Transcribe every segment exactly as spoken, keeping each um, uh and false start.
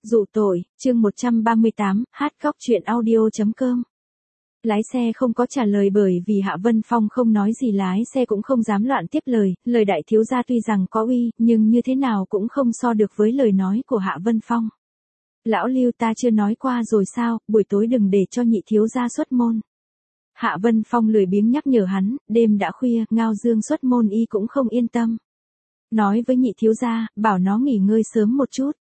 Dụ tội, chương một trăm ba mươi tám, hát khóc chuyện audio.com. Lái xe không có trả lời bởi vì Hạ Vân Phong không nói gì, lái xe cũng không dám loạn tiếp lời, lời đại thiếu gia tuy rằng có uy, nhưng như thế nào cũng không so được với lời nói của Hạ Vân Phong. Lão Lưu, ta chưa nói qua rồi sao, buổi tối đừng để cho nhị thiếu gia xuất môn. Hạ Vân Phong lười biếng nhắc nhở hắn, đêm đã khuya, Ngao Dương xuất môn y cũng không yên tâm. Nói với nhị thiếu gia, bảo nó nghỉ ngơi sớm một chút.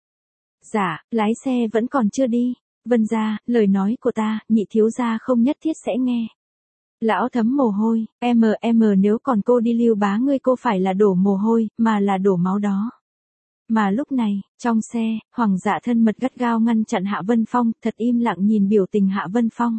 Dạ, lái xe vẫn còn chưa đi. Vân gia, lời nói của ta, nhị thiếu gia không nhất thiết sẽ nghe. Lão thấm mồ hôi, em em nếu còn cô đi Lưu bá ngươi cô phải là đổ mồ hôi, mà là đổ máu đó. Mà lúc này, trong xe, Hoàng dạ thân mật gắt gao ngăn chặn Hạ Vân Phong, thật im lặng nhìn biểu tình Hạ Vân Phong.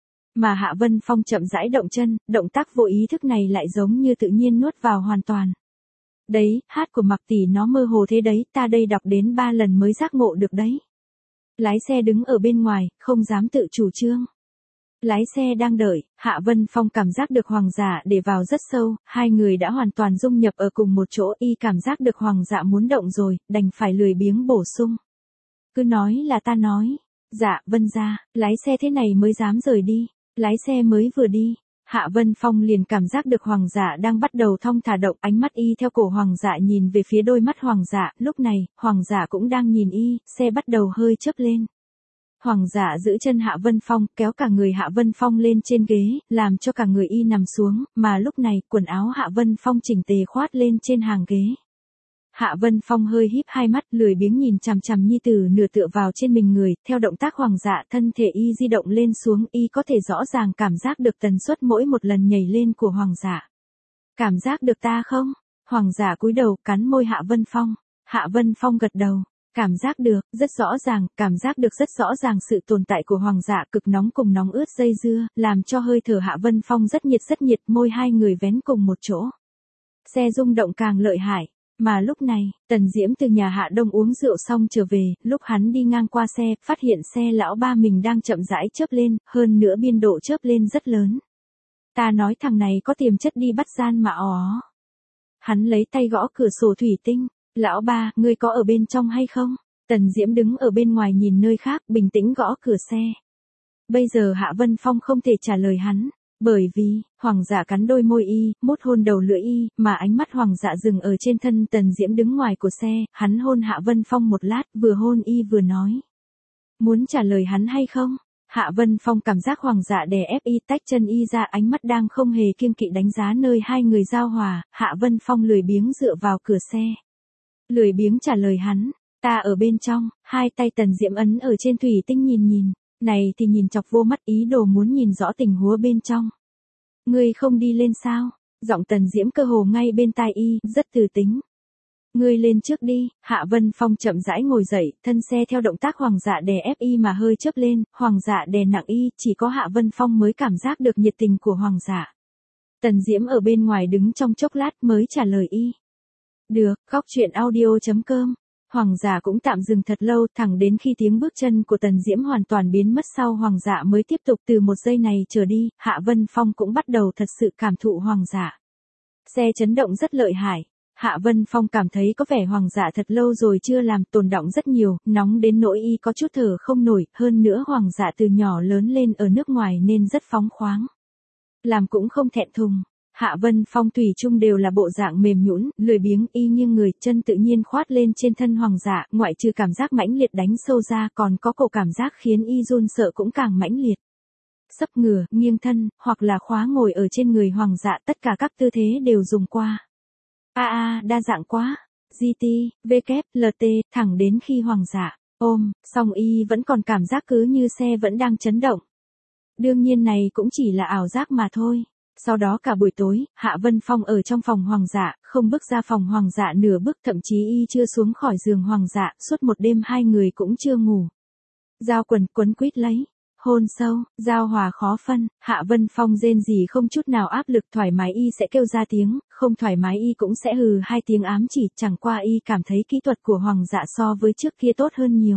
Mà Hạ Vân Phong chậm rãi động chân, động tác vô ý thức này lại giống như tự nhiên nuốt vào hoàn toàn. Đấy, hát của Mặc tỷ nó mơ hồ thế đấy, ta đây đọc đến ba lần mới giác ngộ được đấy. Lái xe đứng ở bên ngoài, không dám tự chủ trương. Lái xe đang đợi, Hạ Vân Phong cảm giác được Hoàng dạ để vào rất sâu, hai người đã hoàn toàn dung nhập ở cùng một chỗ, y cảm giác được Hoàng dạ muốn động rồi, đành phải lười biếng bổ sung. Cứ nói là ta nói. Dạ, Vân gia, lái xe thế này mới dám rời đi. Lái xe mới vừa đi, Hạ Vân Phong liền cảm giác được Hoàng dạ đang bắt đầu thong thả động, ánh mắt y theo cổ Hoàng dạ nhìn về phía đôi mắt Hoàng dạ, lúc này, Hoàng dạ cũng đang nhìn y, xe bắt đầu hơi chớp lên. Hoàng dạ giữ chân Hạ Vân Phong, kéo cả người Hạ Vân Phong lên trên ghế, làm cho cả người y nằm xuống, mà lúc này, quần áo Hạ Vân Phong chỉnh tề khoát lên trên hàng ghế. Hạ Vân Phong hơi híp hai mắt, lười biếng nhìn chằm chằm nhi tử nửa tựa vào trên mình người, theo động tác Hoàng dạ thân thể y di động lên xuống, y có thể rõ ràng cảm giác được tần suất mỗi một lần nhảy lên của Hoàng dạ. Cảm giác được ta không? Hoàng dạ cúi đầu, cắn môi Hạ Vân Phong. Hạ Vân Phong gật đầu. Cảm giác được, rất rõ ràng, cảm giác được rất rõ ràng sự tồn tại của Hoàng dạ cực nóng cùng nóng ướt dây dưa, làm cho hơi thở Hạ Vân Phong rất nhiệt rất nhiệt, môi hai người vén cùng một chỗ. Xe rung động càng lợi hại. Mà lúc này, Tần Diễm từ nhà Hạ Đông uống rượu xong trở về, lúc hắn đi ngang qua xe, phát hiện xe lão ba mình đang chậm rãi chớp lên, hơn nữa biên độ chớp lên rất lớn. Ta nói thằng này có tiềm chất đi bắt gian mà ó. Hắn lấy tay gõ cửa sổ thủy tinh, lão ba, ngươi có ở bên trong hay không? Tần Diễm đứng ở bên ngoài nhìn nơi khác, bình tĩnh gõ cửa xe. Bây giờ Hạ Vân Phong không thể trả lời hắn. Bởi vì, Hoàng dạ cắn đôi môi y, mút hôn đầu lưỡi y, mà ánh mắt Hoàng dạ dừng ở trên thân Tần Diễm đứng ngoài của xe, hắn hôn Hạ Vân Phong một lát, vừa hôn y vừa nói. Muốn trả lời hắn hay không? Hạ Vân Phong cảm giác Hoàng dạ đè ép y, tách chân y ra, ánh mắt đang không hề kiêng kỵ đánh giá nơi hai người giao hòa, Hạ Vân Phong lười biếng dựa vào cửa xe. Lười biếng trả lời hắn, ta ở bên trong, hai tay Tần Diễm ấn ở trên thủy tinh nhìn nhìn. Này thì nhìn chọc vô mắt, ý đồ muốn nhìn rõ tình huống bên trong. Ngươi không đi lên sao? Giọng Tần Diễm cơ hồ ngay bên tai y, rất từ tính. Ngươi lên trước đi. Hạ Vân Phong chậm rãi ngồi dậy, thân xe theo động tác Hoàng dạ đè ép y mà hơi chớp lên, Hoàng dạ đè nặng y, chỉ có Hạ Vân Phong mới cảm giác được nhiệt tình của Hoàng dạ. Tần Diễm ở bên ngoài đứng trong chốc lát mới trả lời y. Được, khóc chuyện audio.com. Hoàng dạ cũng tạm dừng thật lâu, thẳng đến khi tiếng bước chân của Tần Diễm hoàn toàn biến mất sau Hoàng dạ mới tiếp tục. Từ một giây này trở đi, Hạ Vân Phong cũng bắt đầu thật sự cảm thụ Hoàng dạ. Xe chấn động rất lợi hại. Hạ Vân Phong cảm thấy có vẻ Hoàng dạ thật lâu rồi chưa làm, tồn đọng rất nhiều, nóng đến nỗi y có chút thở không nổi, hơn nữa Hoàng dạ từ nhỏ lớn lên ở nước ngoài nên rất phóng khoáng. Làm cũng không thẹn thùng. Hạ Vân Phong thủy chung đều là bộ dạng mềm nhũn, lười biếng, y nghiêng người, chân tự nhiên khoát lên trên thân Hoàng dạ, ngoại trừ cảm giác mãnh liệt đánh sâu ra, còn có cổ cảm giác khiến y run sợ cũng càng mãnh liệt. Sấp ngửa, nghiêng thân, hoặc là khóa ngồi ở trên người Hoàng dạ, tất cả các tư thế đều dùng qua. A a, đa dạng quá. giê tê, vê kép, lờ tê, thẳng đến khi Hoàng dạ ôm, song y vẫn còn cảm giác cứ như xe vẫn đang chấn động. Đương nhiên này cũng chỉ là ảo giác mà thôi. Sau đó cả buổi tối, Hạ Vân Phong ở trong phòng Hoàng dạ, không bước ra phòng Hoàng dạ nửa bước, thậm chí y chưa xuống khỏi giường Hoàng dạ, suốt một đêm hai người cũng chưa ngủ. Giao quần quấn quýt lấy, hôn sâu, giao hòa khó phân, Hạ Vân Phong rên rỉ không chút nào áp lực, thoải mái y sẽ kêu ra tiếng, không thoải mái y cũng sẽ hừ hai tiếng ám chỉ, chẳng qua y cảm thấy kỹ thuật của Hoàng dạ so với trước kia tốt hơn nhiều.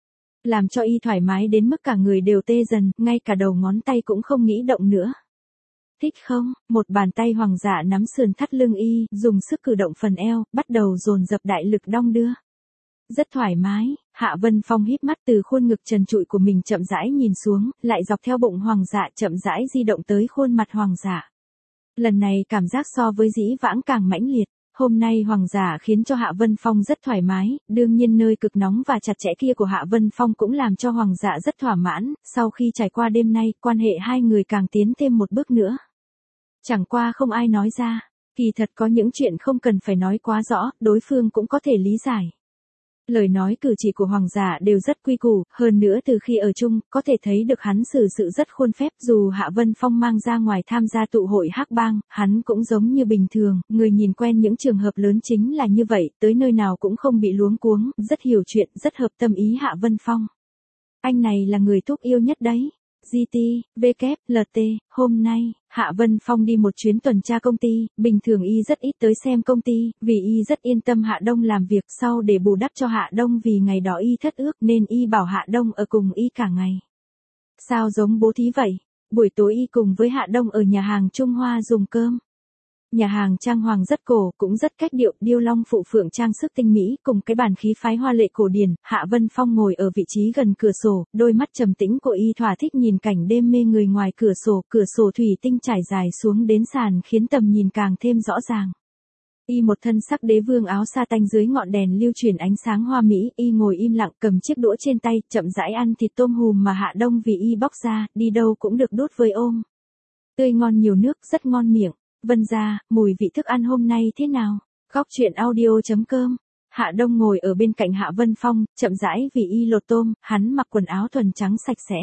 Làm cho y thoải mái đến mức cả người đều tê dần, ngay cả đầu ngón tay cũng không nghĩ động nữa. Thích không? Một bàn tay Hoàng dạ nắm sườn thắt lưng y, dùng sức cử động phần eo, bắt đầu dồn dập đại lực đong đưa. Rất thoải mái, Hạ Vân Phong híp mắt từ khuôn ngực trần trụi của mình chậm rãi nhìn xuống, lại dọc theo bụng Hoàng dạ chậm rãi di động tới khuôn mặt Hoàng dạ. Lần này cảm giác so với dĩ vãng càng mãnh liệt. Hôm nay Hoàng giả khiến cho Hạ Vân Phong rất thoải mái, đương nhiên nơi cực nóng và chặt chẽ kia của Hạ Vân Phong cũng làm cho Hoàng dạ rất thỏa mãn, sau khi trải qua đêm nay, quan hệ hai người càng tiến thêm một bước nữa. Chẳng qua không ai nói ra, kỳ thật có những chuyện không cần phải nói quá rõ, đối phương cũng có thể lý giải. Lời nói cử chỉ của Hoàng giả đều rất quy củ, hơn nữa từ khi ở chung, có thể thấy được hắn xử sự rất khuôn phép, dù Hạ Vân Phong mang ra ngoài tham gia tụ hội hắc bang, hắn cũng giống như bình thường, người nhìn quen những trường hợp lớn chính là như vậy, tới nơi nào cũng không bị luống cuống, rất hiểu chuyện, rất hợp tâm ý Hạ Vân Phong. Anh này là người thúc yêu nhất đấy. giê tê, vê kép, lờ tê, hôm nay, Hạ Vân Phong đi một chuyến tuần tra công ty, bình thường y rất ít tới xem công ty, vì y rất yên tâm Hạ Đông làm việc sau để bù đắp cho Hạ Đông vì ngày đó y thất ước nên y bảo Hạ Đông ở cùng y cả ngày. Sao giống bố thí vậy? Buổi tối y cùng với Hạ Đông ở nhà hàng Trung Hoa dùng cơm. Nhà hàng trang hoàng rất cổ, cũng rất cách điệu, điêu long phụ phượng trang sức tinh mỹ, cùng cái bàn khí phái hoa lệ cổ điển, Hạ Vân Phong ngồi ở vị trí gần cửa sổ, đôi mắt trầm tĩnh của y thỏa thích nhìn cảnh đêm mê người ngoài cửa sổ, cửa sổ thủy tinh trải dài xuống đến sàn khiến tầm nhìn càng thêm rõ ràng. Y một thân sắc đế vương áo sa tanh dưới ngọn đèn lưu truyền ánh sáng hoa mỹ, y ngồi im lặng cầm chiếc đũa trên tay, chậm rãi ăn thịt tôm hùm mà Hạ Đông vì y bóc ra, đi đâu cũng được đút với ôm. Tươi ngon nhiều nước, rất ngon miệng. Vân gia, mùi vị thức ăn hôm nay thế nào? Góc chuyện audio.com. Hạ Đông ngồi ở bên cạnh Hạ Vân Phong, chậm rãi vì y lột tôm, hắn mặc quần áo thuần trắng sạch sẽ.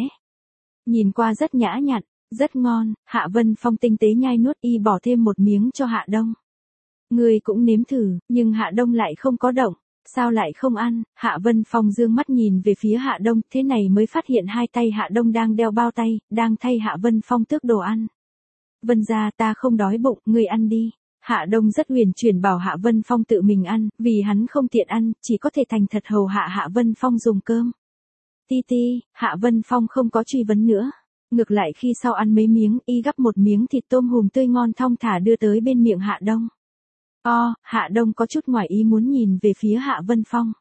Nhìn qua rất nhã nhặn, rất ngon, Hạ Vân Phong tinh tế nhai nuốt, y bỏ thêm một miếng cho Hạ Đông. Người cũng nếm thử, nhưng Hạ Đông lại không có động. Sao lại không ăn? Hạ Vân Phong dương mắt nhìn về phía Hạ Đông, thế này mới phát hiện hai tay Hạ Đông đang đeo bao tay, đang thay Hạ Vân Phong tước đồ ăn. Vân gia, ta không đói bụng, ngươi ăn đi. Hạ Đông rất huyền chuyển bảo Hạ Vân Phong tự mình ăn, vì hắn không tiện ăn, chỉ có thể thành thật hầu hạ Hạ Vân Phong dùng cơm. Ti ti, Hạ Vân Phong không có truy vấn nữa. Ngược lại khi sau ăn mấy miếng, y gắp một miếng thịt tôm hùm tươi ngon thong thả đưa tới bên miệng Hạ Đông. O, Hạ Đông có chút ngoài ý muốn nhìn về phía Hạ Vân Phong.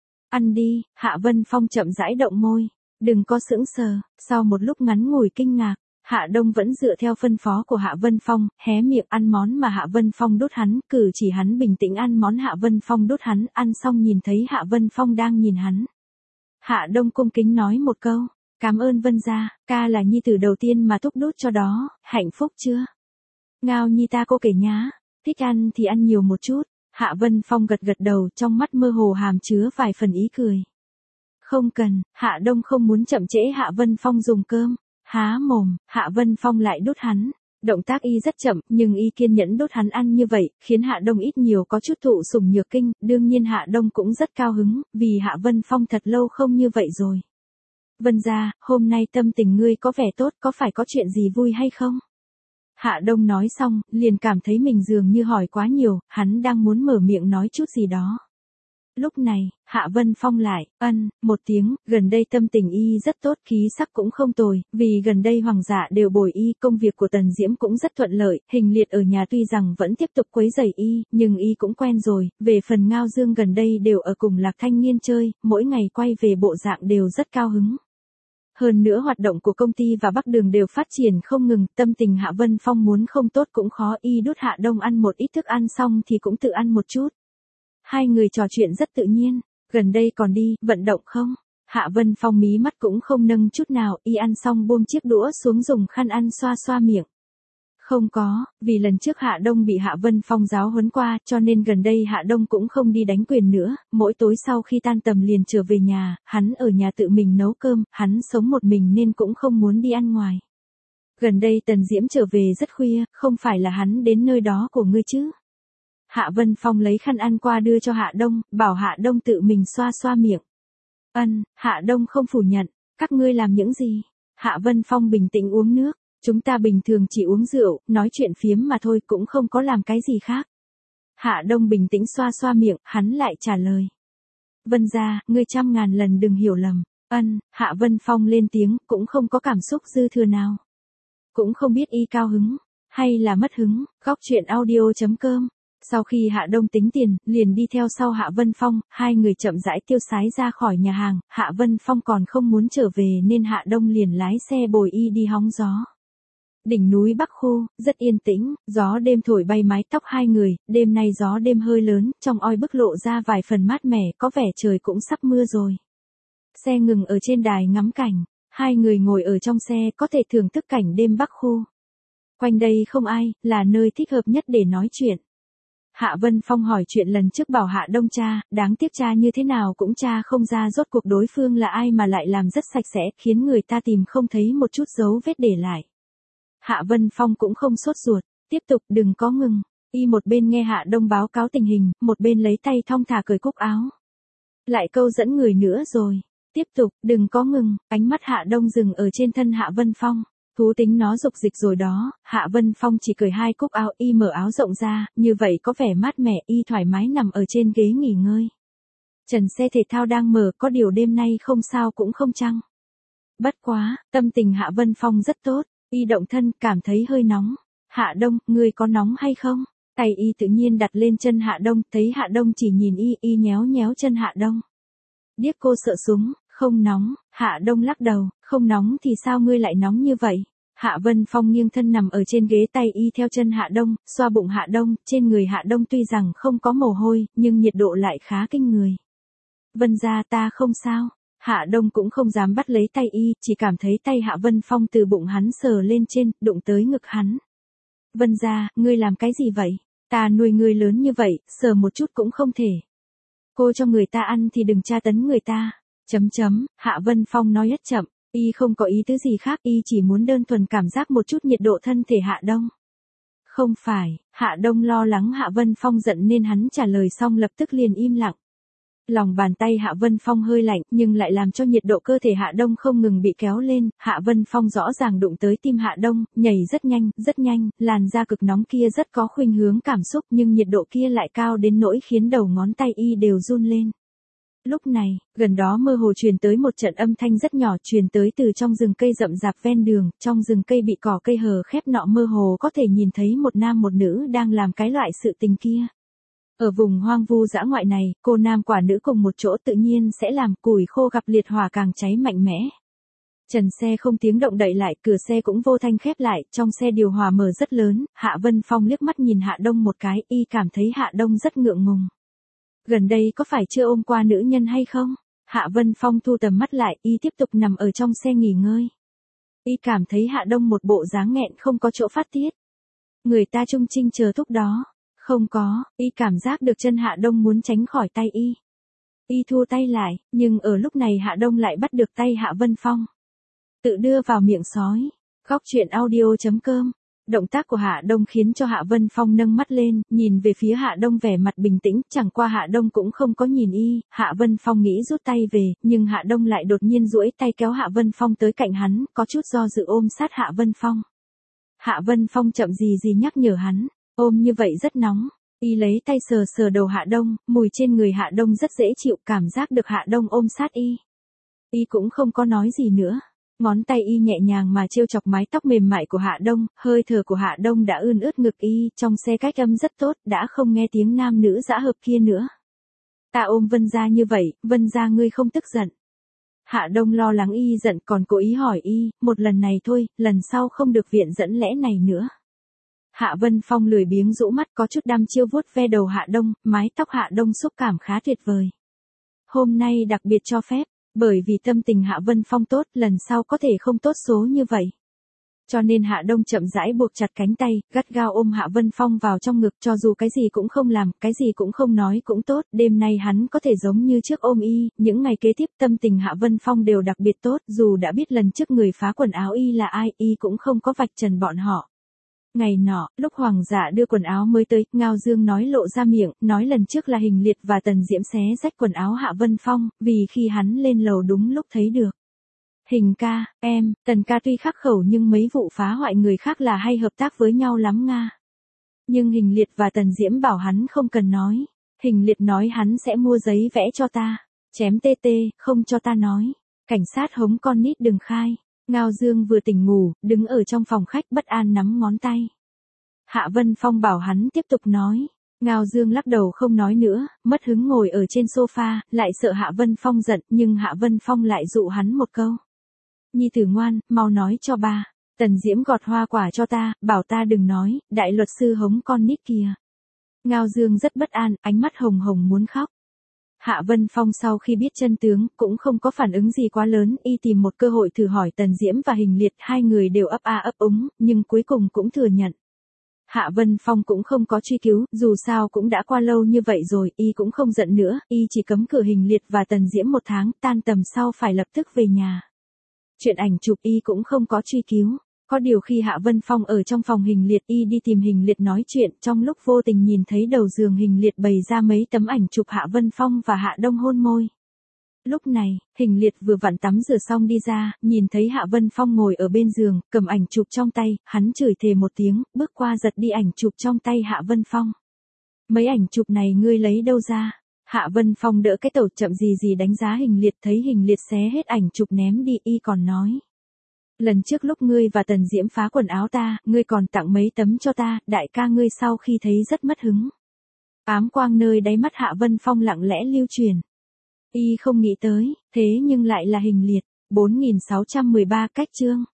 Ăn đi, Hạ Vân Phong chậm rãi động môi. Đừng có sững sờ, sau một lúc ngắn ngủi kinh ngạc. Hạ Đông vẫn dựa theo phân phó của Hạ Vân Phong, hé miệng ăn món mà Hạ Vân Phong đút hắn, cử chỉ hắn bình tĩnh ăn món Hạ Vân Phong đút hắn, ăn xong nhìn thấy Hạ Vân Phong đang nhìn hắn. Hạ Đông cung kính nói một câu, cảm ơn Vân gia, ca là nhi tử đầu tiên mà thúc đút cho đó, hạnh phúc chưa? Ngao nhi ta cô kể nhá, thích ăn thì ăn nhiều một chút. Hạ Vân Phong gật gật đầu, trong mắt mơ hồ hàm chứa vài phần ý cười. Không cần, Hạ Đông không muốn chậm trễ Hạ Vân Phong dùng cơm. Há mồm, Hạ Vân Phong lại đút hắn. Động tác y rất chậm, nhưng y kiên nhẫn đút hắn ăn như vậy, khiến Hạ Đông ít nhiều có chút thụ sủng nhược kinh, đương nhiên Hạ Đông cũng rất cao hứng, vì Hạ Vân Phong thật lâu không như vậy rồi. Vân gia, hôm nay tâm tình ngươi có vẻ tốt, có phải có chuyện gì vui hay không? Hạ Đông nói xong, liền cảm thấy mình dường như hỏi quá nhiều, hắn đang muốn mở miệng nói chút gì đó. Lúc này, Hạ Vân Phong lại, ân, một tiếng, gần đây tâm tình y rất tốt, khí sắc cũng không tồi, vì gần đây Hoàng giả đều bồi y, công việc của Tần Diễm cũng rất thuận lợi, Hình Liệt ở nhà tuy rằng vẫn tiếp tục quấy rầy y, nhưng y cũng quen rồi, về phần Ngao Dương gần đây đều ở cùng Lạc Thanh Nghiên chơi, mỗi ngày quay về bộ dạng đều rất cao hứng. Hơn nữa hoạt động của công ty và Bắc Đường đều phát triển không ngừng, tâm tình Hạ Vân Phong muốn không tốt cũng khó, y đút Hạ Đông ăn một ít thức ăn xong thì cũng tự ăn một chút. Hai người trò chuyện rất tự nhiên, gần đây còn đi, vận động không? Hạ Vân Phong mí mắt cũng không nâng chút nào, y ăn xong buông chiếc đũa xuống dùng khăn ăn xoa xoa miệng. Không có, vì lần trước Hạ Đông bị Hạ Vân Phong giáo huấn qua, cho nên gần đây Hạ Đông cũng không đi đánh quyền nữa, mỗi tối sau khi tan tầm liền trở về nhà, hắn ở nhà tự mình nấu cơm, hắn sống một mình nên cũng không muốn đi ăn ngoài. Gần đây Tần Diễm trở về rất khuya, không phải là hắn đến nơi đó của ngươi chứ? Hạ Vân Phong lấy khăn ăn qua đưa cho Hạ Đông, bảo Hạ Đông tự mình xoa xoa miệng. Ân, Hạ Đông không phủ nhận, các ngươi làm những gì? Hạ Vân Phong bình tĩnh uống nước, chúng ta bình thường chỉ uống rượu, nói chuyện phiếm mà thôi, cũng không có làm cái gì khác. Hạ Đông bình tĩnh xoa xoa miệng, hắn lại trả lời. Vân gia, ngươi trăm ngàn lần đừng hiểu lầm. Ân, Hạ Vân Phong lên tiếng, cũng không có cảm xúc dư thừa nào. Cũng không biết y cao hứng, hay là mất hứng, góc chuyện audio chấm com. Sau khi Hạ Đông tính tiền, liền đi theo sau Hạ Vân Phong, hai người chậm rãi tiêu sái ra khỏi nhà hàng, Hạ Vân Phong còn không muốn trở về nên Hạ Đông liền lái xe bồi y đi hóng gió. Đỉnh núi Bắc Khu, rất yên tĩnh, gió đêm thổi bay mái tóc hai người, đêm nay gió đêm hơi lớn, trong oi bức lộ ra vài phần mát mẻ, có vẻ trời cũng sắp mưa rồi. Xe ngừng ở trên đài ngắm cảnh, hai người ngồi ở trong xe có thể thưởng thức cảnh đêm Bắc Khu. Quanh đây không ai, là nơi thích hợp nhất để nói chuyện. Hạ Vân Phong hỏi chuyện lần trước bảo Hạ Đông tra, đáng tiếc tra như thế nào cũng tra không ra rốt cuộc đối phương là ai mà lại làm rất sạch sẽ, khiến người ta tìm không thấy một chút dấu vết để lại. Hạ Vân Phong cũng không sốt ruột, tiếp tục đừng có ngừng, y một bên nghe Hạ Đông báo cáo tình hình, một bên lấy tay thong thả cởi cúc áo. Lại câu dẫn người nữa rồi, tiếp tục đừng có ngừng, ánh mắt Hạ Đông dừng ở trên thân Hạ Vân Phong. Thú tính nó dục dịch rồi đó, Hạ Vân Phong chỉ cởi hai cúc áo y mở áo rộng ra, như vậy có vẻ mát mẻ y thoải mái nằm ở trên ghế nghỉ ngơi. Trần xe thể thao đang mở, có điều đêm nay không sao cũng không chăng. Bất quá, tâm tình Hạ Vân Phong rất tốt, y động thân cảm thấy hơi nóng. Hạ Đông, ngươi có nóng hay không? Tay y tự nhiên đặt lên chân Hạ Đông, thấy Hạ Đông chỉ nhìn y, y nhéo nhéo chân Hạ Đông. Điếc cô sợ súng. Không nóng, Hạ Đông lắc đầu, không nóng thì sao ngươi lại nóng như vậy? Hạ Vân Phong nghiêng thân nằm ở trên ghế tay y theo chân Hạ Đông, xoa bụng Hạ Đông, trên người Hạ Đông tuy rằng không có mồ hôi, nhưng nhiệt độ lại khá kinh người. Vân gia ta không sao, Hạ Đông cũng không dám bắt lấy tay y, chỉ cảm thấy tay Hạ Vân Phong từ bụng hắn sờ lên trên, đụng tới ngực hắn. Vân gia, ngươi làm cái gì vậy? Ta nuôi ngươi lớn như vậy, sờ một chút cũng không thể. Cô cho người ta ăn thì đừng tra tấn người ta. Chấm chấm, Hạ Vân Phong nói rất chậm, y không có ý tứ gì khác, y chỉ muốn đơn thuần cảm giác một chút nhiệt độ thân thể Hạ Đông. Không phải, Hạ Đông lo lắng Hạ Vân Phong giận nên hắn trả lời xong lập tức liền im lặng. Lòng bàn tay Hạ Vân Phong hơi lạnh nhưng lại làm cho nhiệt độ cơ thể Hạ Đông không ngừng bị kéo lên, Hạ Vân Phong rõ ràng đụng tới tim Hạ Đông, nhảy rất nhanh, rất nhanh, làn da cực nóng kia rất có khuynh hướng cảm xúc nhưng nhiệt độ kia lại cao đến nỗi khiến đầu ngón tay y đều run lên. Lúc này, gần đó mơ hồ truyền tới một trận âm thanh rất nhỏ truyền tới từ trong rừng cây rậm rạp ven đường, trong rừng cây bị cỏ cây hờ khép nọ mơ hồ có thể nhìn thấy một nam một nữ đang làm cái loại sự tình kia. Ở vùng hoang vu dã ngoại này, cô nam quả nữ cùng một chỗ tự nhiên sẽ làm củi khô gặp liệt hỏa càng cháy mạnh mẽ. Trần xe không tiếng động đậy lại, cửa xe cũng vô thanh khép lại, trong xe điều hòa mở rất lớn, Hạ Vân Phong liếc mắt nhìn Hạ Đông một cái, y cảm thấy Hạ Đông rất ngượng ngùng. Gần đây có phải chưa ôm qua nữ nhân hay không? Hạ Vân Phong thu tầm mắt lại, y tiếp tục nằm ở trong xe nghỉ ngơi. Y cảm thấy Hạ Đông một bộ dáng nghẹn không có chỗ phát tiết. Người ta trung trinh chờ thúc đó. Không có, y cảm giác được chân Hạ Đông muốn tránh khỏi tay y. Y thua tay lại, nhưng ở lúc này Hạ Đông lại bắt được tay Hạ Vân Phong. Tự đưa vào miệng sói. Góc truyện audio chấm com. Động tác của Hạ Đông khiến cho Hạ Vân Phong nâng mắt lên, nhìn về phía Hạ Đông vẻ mặt bình tĩnh, chẳng qua Hạ Đông cũng không có nhìn y, Hạ Vân Phong nghĩ rút tay về, nhưng Hạ Đông lại đột nhiên duỗi tay kéo Hạ Vân Phong tới cạnh hắn, có chút do dự ôm sát Hạ Vân Phong. Hạ Vân Phong chậm gì gì nhắc nhở hắn, ôm như vậy rất nóng, y lấy tay sờ sờ đầu Hạ Đông, mùi trên người Hạ Đông rất dễ chịu, cảm giác được Hạ Đông ôm sát y. Y cũng không có nói gì nữa. Ngón tay y nhẹ nhàng mà trêu chọc mái tóc mềm mại của Hạ Đông, hơi thở của Hạ Đông đã ươn ướt ngực y, trong xe cách âm rất tốt, đã không nghe tiếng nam nữ dã hợp kia nữa. Ta ôm Vân gia như vậy, Vân gia ngươi không tức giận. Hạ Đông lo lắng y giận còn cố ý hỏi y, một lần này thôi, lần sau không được viện dẫn lẽ này nữa. Hạ Vân Phong lười biếng rũ mắt có chút đăm chiêu vuốt ve đầu Hạ Đông, mái tóc Hạ Đông xúc cảm khá tuyệt vời. Hôm nay đặc biệt cho phép. Bởi vì tâm tình Hạ Vân Phong tốt, lần sau có thể không tốt số như vậy. Cho nên Hạ Đông chậm rãi buộc chặt cánh tay, gắt gao ôm Hạ Vân Phong vào trong ngực, cho dù cái gì cũng không làm, cái gì cũng không nói cũng tốt, đêm nay hắn có thể giống như trước ôm y, những ngày kế tiếp tâm tình Hạ Vân Phong đều đặc biệt tốt, dù đã biết lần trước người phá quần áo y là ai, y cũng không có vạch trần bọn họ. Ngày nọ, lúc Hoàng dạ đưa quần áo mới tới, Ngao Dương nói lộ ra miệng, nói lần trước là Hình Liệt và Tần Diễm xé rách quần áo Hạ Vân Phong, vì khi hắn lên lầu đúng lúc thấy được. Hình ca, em, Tần ca tuy khắc khẩu nhưng mấy vụ phá hoại người khác là hay hợp tác với nhau lắm Nga. Nhưng Hình Liệt và Tần Diễm bảo hắn không cần nói. Hình Liệt nói hắn sẽ mua giấy vẽ cho ta. Chém tê tê, không cho ta nói. Cảnh sát hống con nít đừng khai. Ngao Dương vừa tỉnh ngủ, đứng ở trong phòng khách bất an nắm ngón tay. Hạ Vân Phong bảo hắn tiếp tục nói. Ngao Dương lắc đầu không nói nữa, mất hứng ngồi ở trên sofa, lại sợ Hạ Vân Phong giận, nhưng Hạ Vân Phong lại dụ hắn một câu. Nhi tử ngoan, mau nói cho ba. Tần Diễm gọt hoa quả cho ta, bảo ta đừng nói, đại luật sư hống con nít kìa. Ngao Dương rất bất an, ánh mắt hồng hồng muốn khóc. Hạ Vân Phong sau khi biết chân tướng, cũng không có phản ứng gì quá lớn, y tìm một cơ hội thử hỏi Tần Diễm và Hình Liệt, hai người đều ấp a ấp úng, nhưng cuối cùng cũng thừa nhận. Hạ Vân Phong cũng không có truy cứu, dù sao cũng đã qua lâu như vậy rồi, y cũng không giận nữa, y chỉ cấm cửa Hình Liệt và Tần Diễm một tháng, tan tầm sau phải lập tức về nhà. Chuyện ảnh chụp y cũng không có truy cứu. Có điều khi Hạ Vân Phong ở trong phòng Hình Liệt, y đi tìm Hình Liệt nói chuyện, trong lúc vô tình nhìn thấy đầu giường Hình Liệt bày ra mấy tấm ảnh chụp Hạ Vân Phong và Hạ Đông hôn môi. Lúc này, Hình Liệt vừa vặn tắm rửa xong đi ra, nhìn thấy Hạ Vân Phong ngồi ở bên giường, cầm ảnh chụp trong tay, hắn chửi thề một tiếng, bước qua giật đi ảnh chụp trong tay Hạ Vân Phong. Mấy ảnh chụp này ngươi lấy đâu ra? Hạ Vân Phong đỡ cái tẩu chậm gì gì đánh giá Hình Liệt, thấy Hình Liệt xé hết ảnh chụp ném đi, y còn nói. Lần trước lúc ngươi và Tần Diễm phá quần áo ta, ngươi còn tặng mấy tấm cho ta, đại ca ngươi sau khi thấy rất mất hứng. Ám quang nơi đáy mắt Hạ Vân Phong lặng lẽ lưu truyền. Y không nghĩ tới, thế nhưng lại là Hình Liệt. bốn nghìn sáu trăm mười ba cách chương.